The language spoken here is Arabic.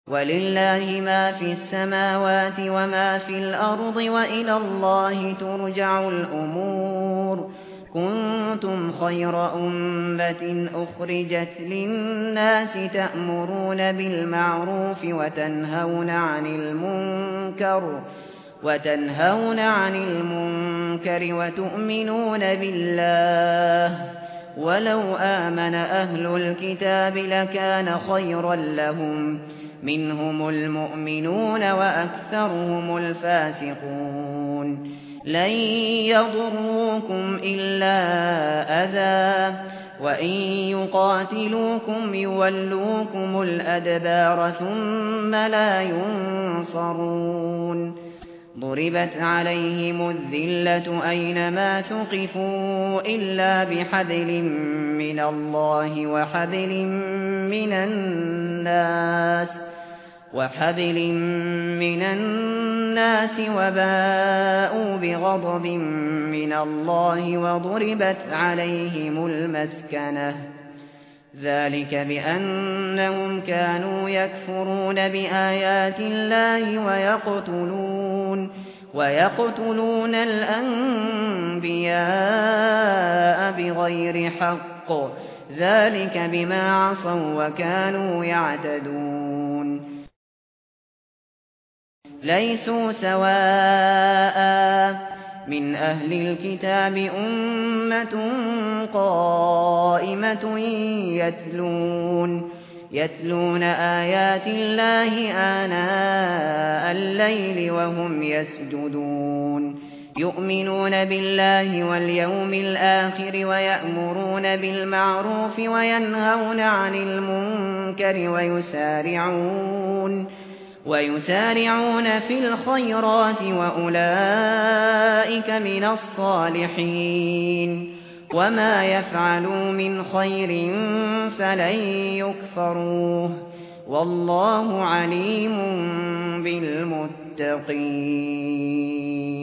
ولله ما في السماوات وما في الأرض وإلى الله ترجع الأمور كنتم خير أمة أخرجت للناس تأمرون بالمعروف وتنهون عن المنكر وتؤمنون بالله ولو آمن أهل الكتاب لكان خيرا لهم منهم المؤمنون وأكثرهم الفاسقون لن يضروكم إلا أذى وإن يقاتلوكم يولوكم الأدبار ثم لا ينصرون ضربت عليهم الذلة أينما ثقفوا إلا بحبل من الله وحبل من الناس وباءوا بغضب من الله وضربت عليهم المسكنة ذلك بأنهم كانوا يكفرون بآيات الله ويقتلون الأنبياء بغير حق ذلك بما عصوا وكانوا يعتدون ليسوا سواء من أهل الكتاب أمة قائمة يتلون آيات الله آناء الليل وهم يسجدون يؤمنون بالله واليوم الآخر ويأمرون بالمعروف وينهون عن المنكر ويسارعون في الخيرات وأولئك من الصالحين وما يفعلوا من خير فلن يكفروه والله عليم بالمتقين